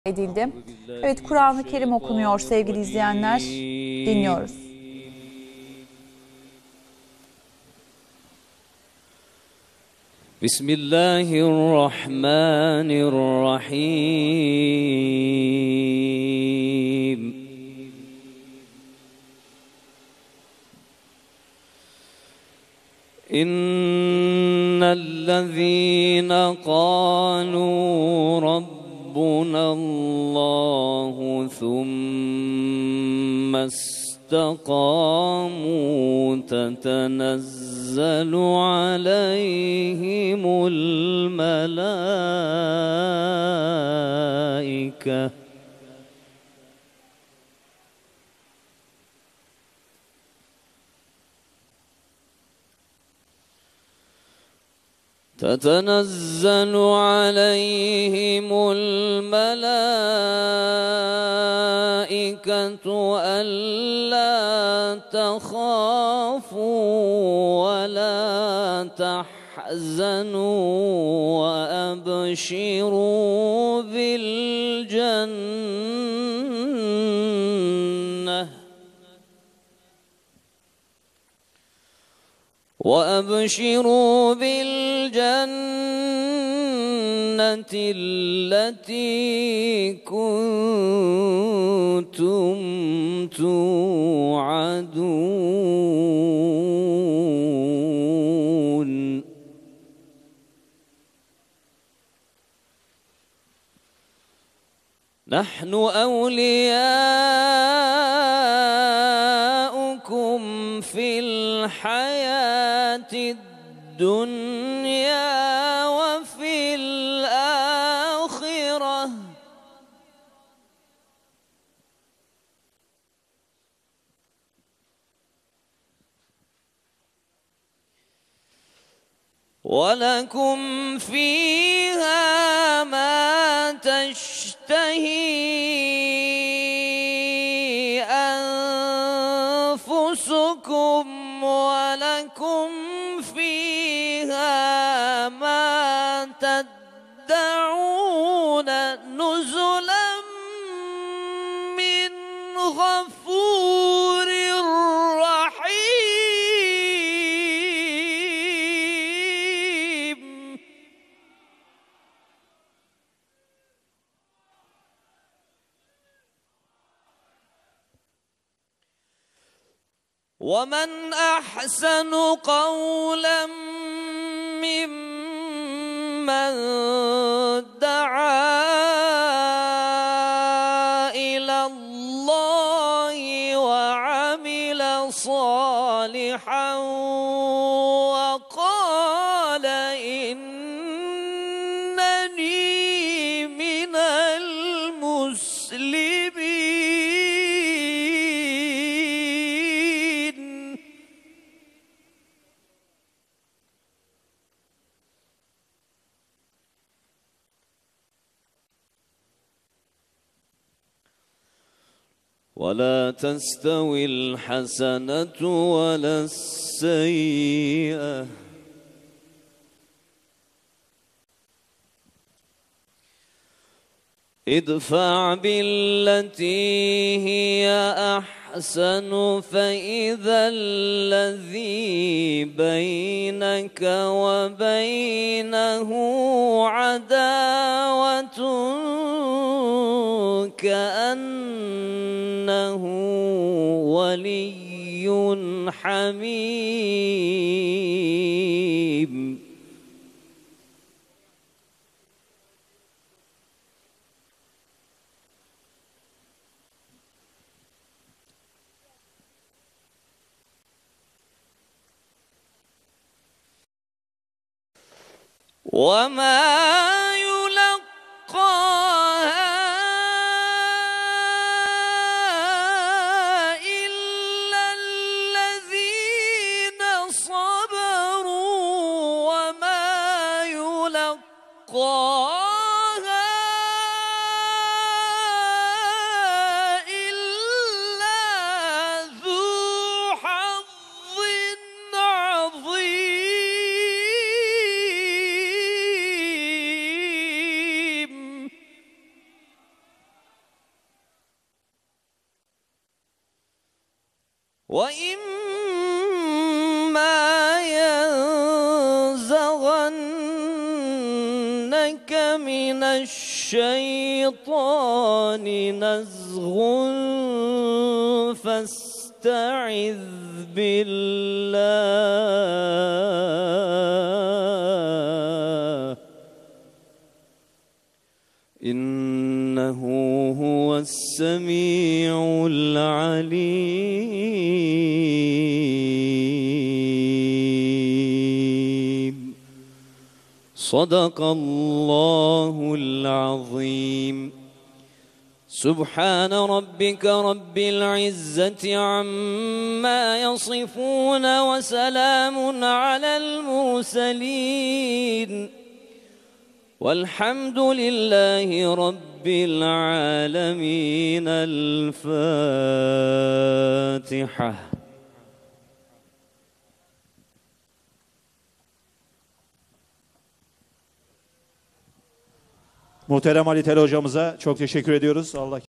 edildi. Evet, Kur'an-ı Kerim okunuyor sevgili izleyenler. Dinliyoruz. Bismillahirrahmanirrahim. İnnellezîne qâlû Rabbunallâhu thumme istakâmû tetenezzalu aleyhimul melâike تتنزل عليهم الملائكة ألا تخافوا ولا تحزنوا وأبشروا بالجنة التي كنتم توعدون نحن أولياؤكم في الحياة الدنيا وفي الآخرة ولكم فيها ما تشتهي أنفسكم ولكم فيها ما تدعون نزلا من غفور رحيم ومن أحسن قولا ممن دعا إلى الله وعمل صالحا وقال إنني من المسلمين ولا تستوي الحسنة ولا السيئة ادفع بالتي هي أحسن فإذا الذي بينك وبينه عداوة كأنه ولي حميم وما يلقاها إلا الذين صبروا وما يلقاها إلا ذو حظ عظيم وإما ينزغنك من الشيطان نزغ فاستعذ بالله إنه هو السميع العليم. صدق الله العظيم. سبحان ربك رب العزة عما يصفون وسلام على المرسلين والحمد لله رب العالمين. الفاتحة. Muhterem Ali Tel hocamıza çok teşekkür ediyoruz. Allah